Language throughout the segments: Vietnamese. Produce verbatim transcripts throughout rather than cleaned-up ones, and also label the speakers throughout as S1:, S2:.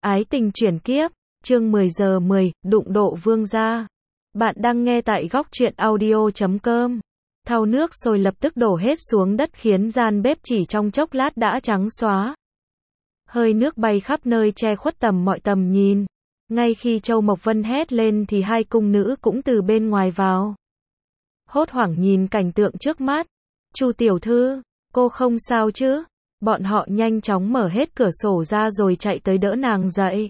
S1: Ái tình chuyển kiếp, chương mười giờ mười, đụng độ vương gia. Bạn đang nghe tại góc truyện audio chấm com. Thau nước sôi lập tức đổ hết xuống đất khiến gian bếp chỉ trong chốc lát đã trắng xóa. Hơi nước bay khắp nơi che khuất tầm mọi tầm nhìn. Ngay khi Châu Mộc Vân hét lên thì hai cung nữ cũng từ bên ngoài vào. Hốt hoảng nhìn cảnh tượng trước mắt. Chu tiểu thư, cô không sao chứ? Bọn họ nhanh chóng mở hết cửa sổ ra rồi chạy tới đỡ nàng dậy.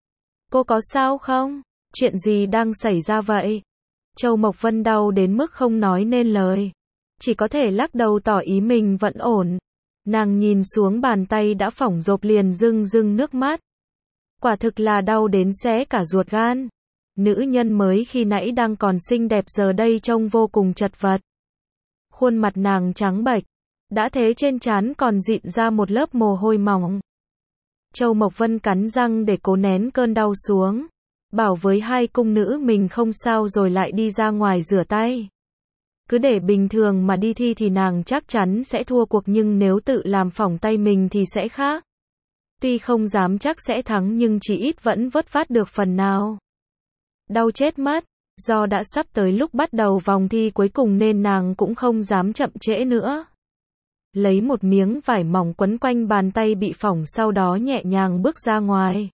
S1: Cô có sao không? Chuyện gì đang xảy ra vậy? Châu Mộc Vân đau đến mức không nói nên lời. Chỉ có thể lắc đầu tỏ ý mình vẫn ổn. Nàng nhìn xuống bàn tay đã phỏng rộp liền rưng rưng nước mắt. Quả thực là đau đến xé cả ruột gan. Nữ nhân mới khi nãy đang còn xinh đẹp giờ đây trông vô cùng chật vật. Khuôn mặt nàng trắng bệch. Đã thế trên trán còn dịn ra một lớp mồ hôi mỏng. Châu Mộc Vân cắn răng để cố nén cơn đau xuống. Bảo với hai cung nữ mình không sao rồi lại đi ra ngoài rửa tay. Cứ để bình thường mà đi thi thì nàng chắc chắn sẽ thua cuộc, nhưng nếu tự làm phỏng tay mình thì sẽ khác. Tuy không dám chắc sẽ thắng nhưng chỉ ít vẫn vớt vát được phần nào. Đau chết mất. Do đã sắp tới lúc bắt đầu vòng thi cuối cùng nên nàng cũng không dám chậm trễ nữa. Lấy một miếng vải mỏng quấn quanh bàn tay bị phỏng, sau đó nhẹ nhàng bước ra ngoài.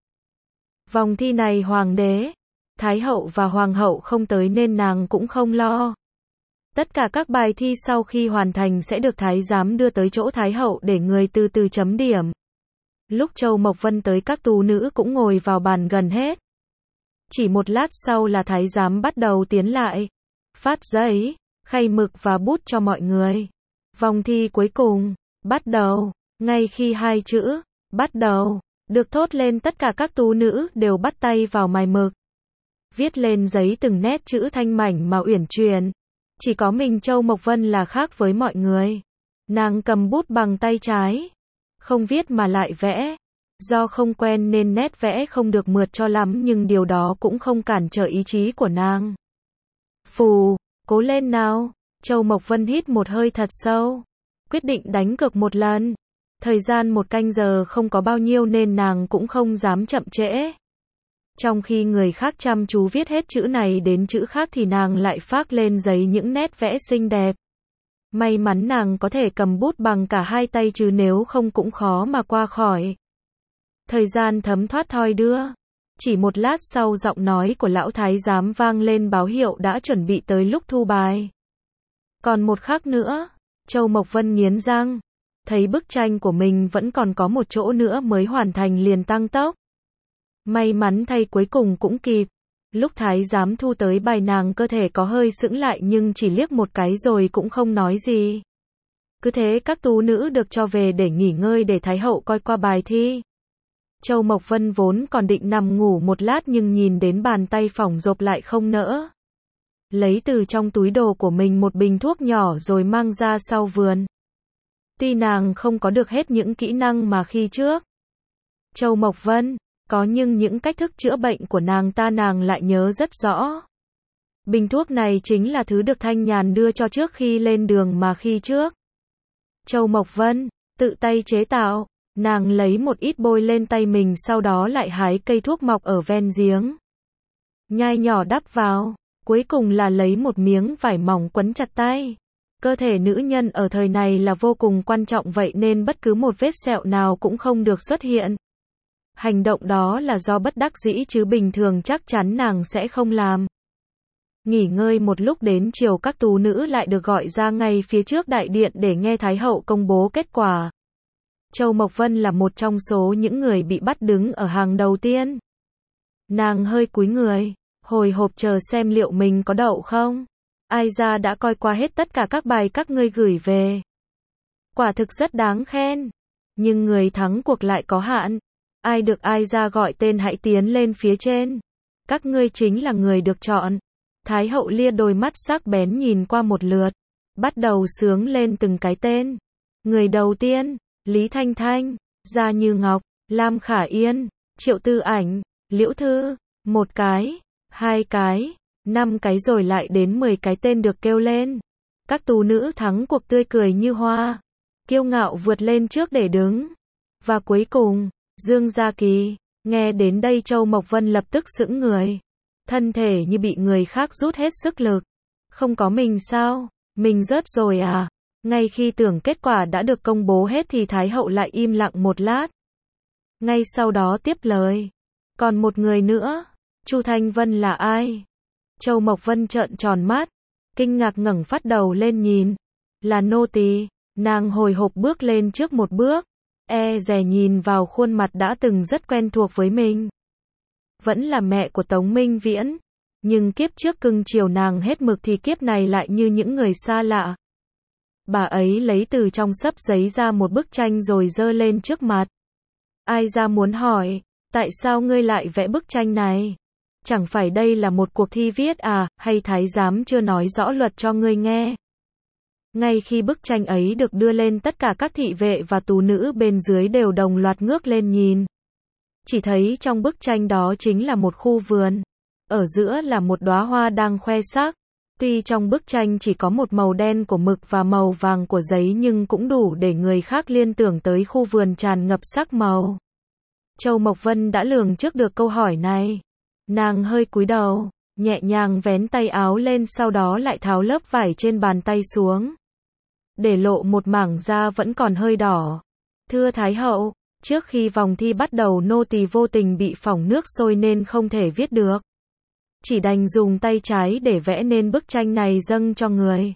S1: Vòng thi này hoàng đế, thái hậu và hoàng hậu không tới nên nàng cũng không lo. Tất cả các bài thi sau khi hoàn thành sẽ được thái giám đưa tới chỗ thái hậu để người từ từ chấm điểm. Lúc Châu Mộc Vân tới, các tú nữ cũng ngồi vào bàn gần hết. Chỉ một lát sau là thái giám bắt đầu tiến lại, phát giấy, khay mực và bút cho mọi người. Vòng thi cuối cùng, bắt đầu. Ngay khi hai chữ, bắt đầu, được thốt lên, tất cả các tú nữ đều bắt tay vào mài mực. Viết lên giấy từng nét chữ thanh mảnh mà uyển chuyển. Chỉ có mình Châu Mộc Vân là khác với mọi người. Nàng cầm bút bằng tay trái. Không viết mà lại vẽ. Do không quen nên nét vẽ không được mượt cho lắm, nhưng điều đó cũng không cản trở ý chí của nàng. Phù, cố lên nào. Châu Mộc Vân hít một hơi thật sâu, quyết định đánh cược một lần. Thời gian một canh giờ không có bao nhiêu nên nàng cũng không dám chậm trễ. Trong khi người khác chăm chú viết hết chữ này đến chữ khác thì nàng lại phác lên giấy những nét vẽ xinh đẹp. May mắn nàng có thể cầm bút bằng cả hai tay, chứ nếu không cũng khó mà qua khỏi. Thời gian thấm thoát thoi đưa. Chỉ một lát sau, giọng nói của lão thái giám vang lên báo hiệu đã chuẩn bị tới lúc thu bài. Còn một khắc nữa, Châu Mộc Vân nghiến răng, thấy bức tranh của mình vẫn còn có một chỗ nữa mới hoàn thành liền tăng tốc. May mắn thay cuối cùng cũng kịp. Lúc thái giám thu tới bài, nàng cơ thể có hơi sững lại nhưng chỉ liếc một cái rồi cũng không nói gì. Cứ thế các tú nữ được cho về để nghỉ ngơi để thái hậu coi qua bài thi. Châu Mộc Vân vốn còn định nằm ngủ một lát nhưng nhìn đến bàn tay phỏng rộp lại không nỡ. Lấy từ trong túi đồ của mình một bình thuốc nhỏ rồi mang ra sau vườn. Tuy nàng không có được hết những kỹ năng mà khi trước Châu Mộc Vân có, nhưng những cách thức chữa bệnh của nàng ta nàng lại nhớ rất rõ. Bình thuốc này chính là thứ được Thanh Nhàn đưa cho trước khi lên đường mà khi trước Châu Mộc Vân tự tay chế tạo. Nàng lấy một ít bôi lên tay mình, sau đó lại hái cây thuốc mọc ở ven giếng, nhai nhỏ đắp vào. Cuối cùng là lấy một miếng vải mỏng quấn chặt tay. Cơ thể nữ nhân ở thời này là vô cùng quan trọng, vậy nên bất cứ một vết sẹo nào cũng không được xuất hiện. Hành động đó là do bất đắc dĩ chứ bình thường chắc chắn nàng sẽ không làm. Nghỉ ngơi một lúc, đến chiều các tú nữ lại được gọi ra ngay phía trước đại điện để nghe thái hậu công bố kết quả. Châu Mộc Vân là một trong số những người bị bắt đứng ở hàng đầu tiên. Nàng hơi cúi người, hồi hộp chờ xem liệu mình có đậu không. Ai ra đã coi qua hết tất cả các bài các ngươi gửi về. Quả thực rất đáng khen. Nhưng người thắng cuộc lại có hạn. Ai được ai ra gọi tên hãy tiến lên phía trên. Các ngươi chính là người được chọn. Thái hậu lia đôi mắt sắc bén nhìn qua một lượt. Bắt đầu xướng lên từng cái tên. Người đầu tiên, Lý Thanh Thanh, Gia Như Ngọc, Lam Khả Yên, Triệu Tư Ảnh, Liễu Thư. Một cái, hai cái, năm cái rồi lại đến mười cái tên được kêu lên. Các tú nữ thắng cuộc tươi cười như hoa, kiêu ngạo vượt lên trước để đứng. Và cuối cùng, Dương Gia Kỳ, Nghe đến đây Châu Mộc Vân lập tức sững người. Thân thể như bị người khác rút hết sức lực. Không có mình sao? Mình rớt rồi à? Ngay khi tưởng kết quả đã được công bố hết thì Thái hậu lại im lặng một lát. Ngay sau đó tiếp lời. Còn một người nữa. Chu Thanh Vân là ai? Châu Mộc Vân trợn tròn mắt. Kinh ngạc ngẩng phát đầu lên nhìn. Là nô tỳ. Nàng hồi hộp bước lên trước một bước. E dè nhìn vào khuôn mặt đã từng rất quen thuộc với mình. Vẫn là mẹ của Tống Minh Viễn. Nhưng kiếp trước cưng chiều nàng hết mực thì kiếp này lại như những người xa lạ. Bà ấy lấy từ trong xấp giấy ra một bức tranh rồi giơ lên trước mặt. Ai ra muốn hỏi, tại sao ngươi lại vẽ bức tranh này? Chẳng phải đây là một cuộc thi viết à, hay thái giám chưa nói rõ luật cho ngươi nghe? Ngay khi bức tranh ấy được đưa lên, tất cả các thị vệ và tù nữ bên dưới đều đồng loạt ngước lên nhìn. Chỉ thấy trong bức tranh đó chính là một khu vườn. Ở giữa là một đóa hoa đang khoe sắc. Tuy trong bức tranh chỉ có một màu đen của mực và màu vàng của giấy nhưng cũng đủ để người khác liên tưởng tới khu vườn tràn ngập sắc màu. Châu Mộc Vân đã lường trước được câu hỏi này. Nàng hơi cúi đầu, nhẹ nhàng vén tay áo lên, sau đó lại tháo lớp vải trên bàn tay xuống. Để lộ một mảng da vẫn còn hơi đỏ. Thưa Thái hậu, trước khi vòng thi bắt đầu nô tỳ vô tình bị phỏng nước sôi nên không thể viết được. Chỉ đành dùng tay trái để vẽ nên bức tranh này dâng cho người.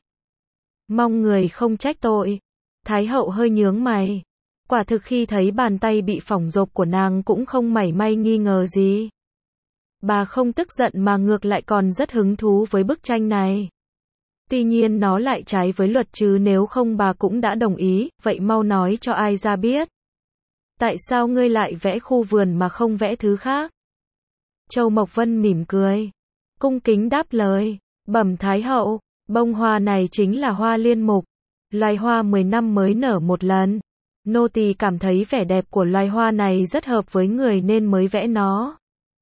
S1: Mong người không trách tội. Thái hậu hơi nhướng mày. Quả thực khi thấy bàn tay bị phỏng rộp của nàng cũng không mảy may nghi ngờ gì. Bà không tức giận mà ngược lại còn rất hứng thú với bức tranh này. Tuy nhiên nó lại trái với luật chứ, nếu không bà cũng đã đồng ý, vậy mau nói cho ai ra biết. Tại sao ngươi lại vẽ khu vườn mà không vẽ thứ khác? Châu Mộc Vân mỉm cười. Cung kính đáp lời. Bẩm Thái hậu, bông hoa này chính là hoa liên mục. Loài hoa mười năm mới nở một lần. Nô tỳ cảm thấy vẻ đẹp của loài hoa này rất hợp với người nên mới vẽ nó.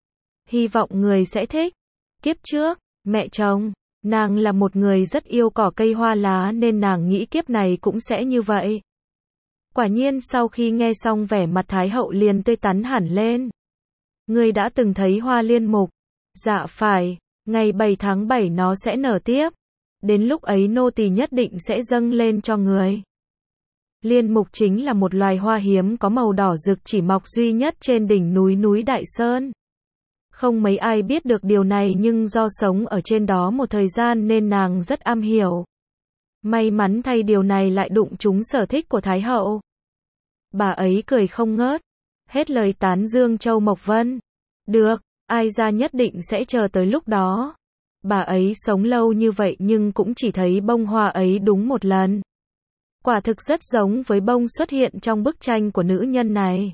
S1: Hy vọng người sẽ thích. Kiếp trước, mẹ chồng, nàng là một người rất yêu cỏ cây hoa lá nên nàng nghĩ kiếp này cũng sẽ như vậy. Quả nhiên sau khi nghe xong vẻ mặt Thái hậu liền tươi tắn hẳn lên. Ngươi đã từng thấy hoa liên mục? Dạ phải, ngày bảy tháng bảy nó sẽ nở tiếp. Đến lúc ấy nô tỳ nhất định sẽ dâng lên cho người. Liên mục chính là một loài hoa hiếm có màu đỏ rực, chỉ mọc duy nhất trên đỉnh núi núi Đại Sơn. Không mấy ai biết được điều này nhưng do sống ở trên đó một thời gian nên nàng rất am hiểu. May mắn thay điều này lại đụng trúng sở thích của Thái hậu. Bà ấy cười không ngớt. Hết lời tán dương Châu Mộc Vân. Được, ai ra nhất định sẽ chờ tới lúc đó. Bà ấy sống lâu như vậy nhưng cũng chỉ thấy bông hoa ấy đúng một lần. Quả thực rất giống với bông xuất hiện trong bức tranh của nữ nhân này.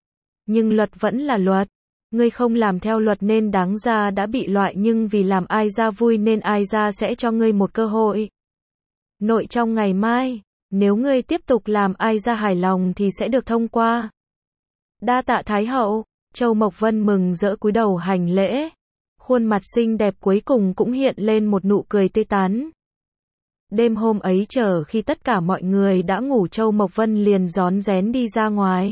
S1: Nhưng luật vẫn là luật. Ngươi không làm theo luật nên đáng ra đã bị loại, nhưng vì làm ai ra vui nên ai ra sẽ cho ngươi một cơ hội. Nội trong ngày mai, nếu ngươi tiếp tục làm ai ra hài lòng thì sẽ được thông qua. Đa tạ Thái hậu. Châu Mộc Vân mừng rỡ cúi đầu hành lễ. Khuôn mặt xinh đẹp cuối cùng cũng hiện lên một nụ cười tươi tắn. Đêm hôm ấy chờ khi tất cả mọi người đã ngủ, Châu Mộc Vân liền rón rén đi ra ngoài.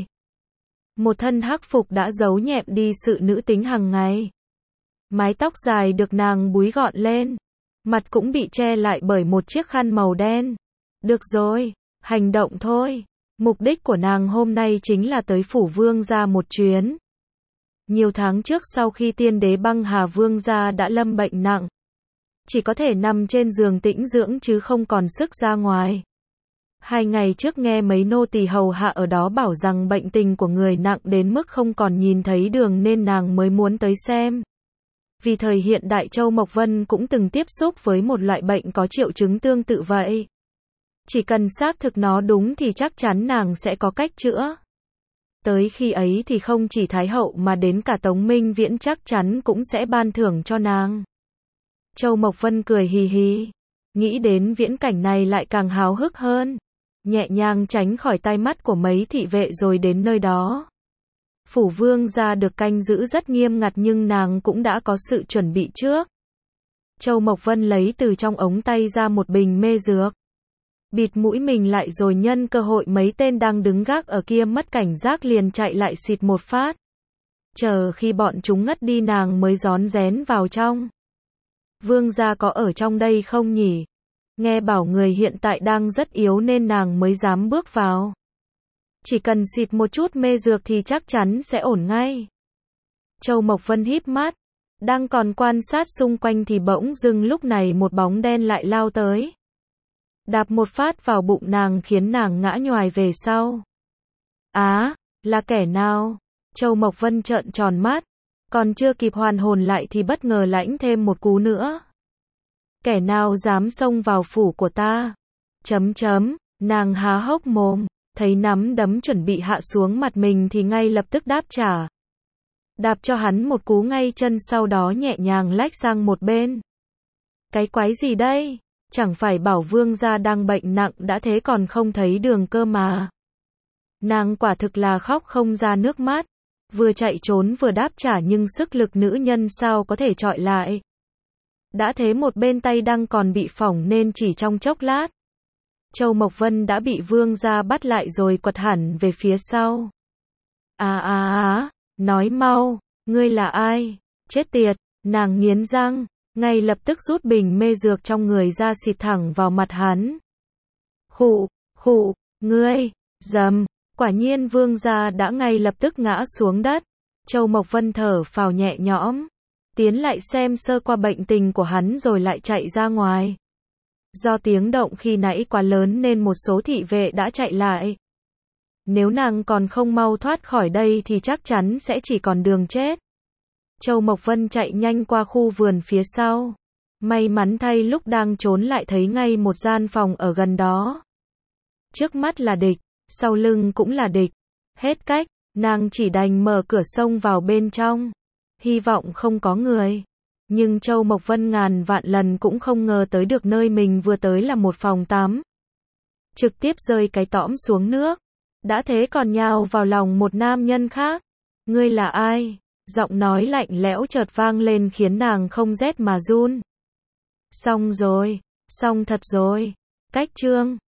S1: Một thân hắc phục đã giấu nhẹm đi sự nữ tính hàng ngày. Mái tóc dài được nàng búi gọn lên. Mặt cũng bị che lại bởi một chiếc khăn màu đen. Được rồi, hành động thôi. Mục đích của nàng hôm nay chính là tới phủ vương gia một chuyến. Nhiều tháng trước sau khi tiên đế Băng Hà vương gia đã lâm bệnh nặng. Chỉ có thể nằm trên giường tĩnh dưỡng chứ không còn sức ra ngoài. Hai ngày trước nghe mấy nô tỳ hầu hạ ở đó bảo rằng bệnh tình của người nặng đến mức không còn nhìn thấy đường nên nàng mới muốn tới xem. Vì thời hiện đại Châu Mộc Vân cũng từng tiếp xúc với một loại bệnh có triệu chứng tương tự vậy. Chỉ cần xác thực nó đúng thì chắc chắn nàng sẽ có cách chữa. Tới khi ấy thì không chỉ Thái hậu mà đến cả Tống Minh Viễn chắc chắn cũng sẽ ban thưởng cho nàng. Châu Mộc Vân cười hì hì. Nghĩ đến viễn cảnh này lại càng háo hức hơn. Nhẹ nhàng tránh khỏi tai mắt của mấy thị vệ rồi đến nơi đó. Phủ vương gia được canh giữ rất nghiêm ngặt nhưng nàng cũng đã có sự chuẩn bị trước. Châu Mộc Vân lấy từ trong ống tay ra một bình mê dược. Bịt mũi mình lại rồi nhân cơ hội mấy tên đang đứng gác ở kia mất cảnh giác liền chạy lại xịt một phát. Chờ khi bọn chúng ngất đi nàng mới rón rén vào trong. Vương gia có ở trong đây không nhỉ? Nghe bảo người hiện tại đang rất yếu nên nàng mới dám bước vào. Chỉ cần xịt một chút mê dược thì chắc chắn sẽ ổn ngay. Châu Mộc Vân híp mắt, đang còn quan sát xung quanh thì bỗng dưng lúc này một bóng đen lại lao tới. Đạp một phát vào bụng nàng khiến nàng ngã nhoài về sau. Á, là kẻ nào? Châu Mộc Vân trợn tròn mắt, còn chưa kịp hoàn hồn lại thì bất ngờ lãnh thêm một cú nữa. Kẻ nào dám xông vào phủ của ta? Chấm chấm, nàng há hốc mồm, thấy nắm đấm chuẩn bị hạ xuống mặt mình thì ngay lập tức đáp trả. Đạp cho hắn một cú ngay chân sau đó nhẹ nhàng lách sang một bên. Cái quái gì đây? Chẳng phải bảo vương gia đang bệnh nặng đã thế còn không thấy đường cơ mà. Nàng quả thực là khóc không ra nước mắt. Vừa chạy trốn vừa đáp trả nhưng sức lực nữ nhân sao có thể chọi lại. Đã thế một bên tay đang còn bị phỏng nên chỉ trong chốc lát. Châu Mộc Vân đã bị vương gia bắt lại rồi quật hẳn về phía sau. À à à, nói mau, ngươi là ai? Chết tiệt, nàng nghiến răng, ngay lập tức rút bình mê dược trong người ra xịt thẳng vào mặt hắn. Khụ, khụ, ngươi, dầm, quả nhiên vương gia đã ngay lập tức ngã xuống đất. Châu Mộc Vân thở phào nhẹ nhõm, tiến lại xem sơ qua bệnh tình của hắn rồi lại chạy ra ngoài. Do tiếng động khi nãy quá lớn nên một số thị vệ đã chạy lại. Nếu nàng còn không mau thoát khỏi đây thì chắc chắn sẽ chỉ còn đường chết. Châu Mộc Vân chạy nhanh qua khu vườn phía sau. May mắn thay lúc đang trốn lại thấy ngay một gian phòng ở gần đó. Trước mắt là địch, sau lưng cũng là địch. Hết cách, nàng chỉ đành mở cửa xông vào bên trong. Hy vọng không có người. Nhưng Châu Mộc Vân ngàn vạn lần cũng không ngờ tới được nơi mình vừa tới là một phòng tắm. Trực tiếp rơi cái tõm xuống nước. Đã thế còn nhào vào lòng một nam nhân khác. Ngươi là ai? Giọng nói lạnh lẽo chợt vang lên khiến nàng không rét mà run. Xong rồi, xong thật rồi. Cách chương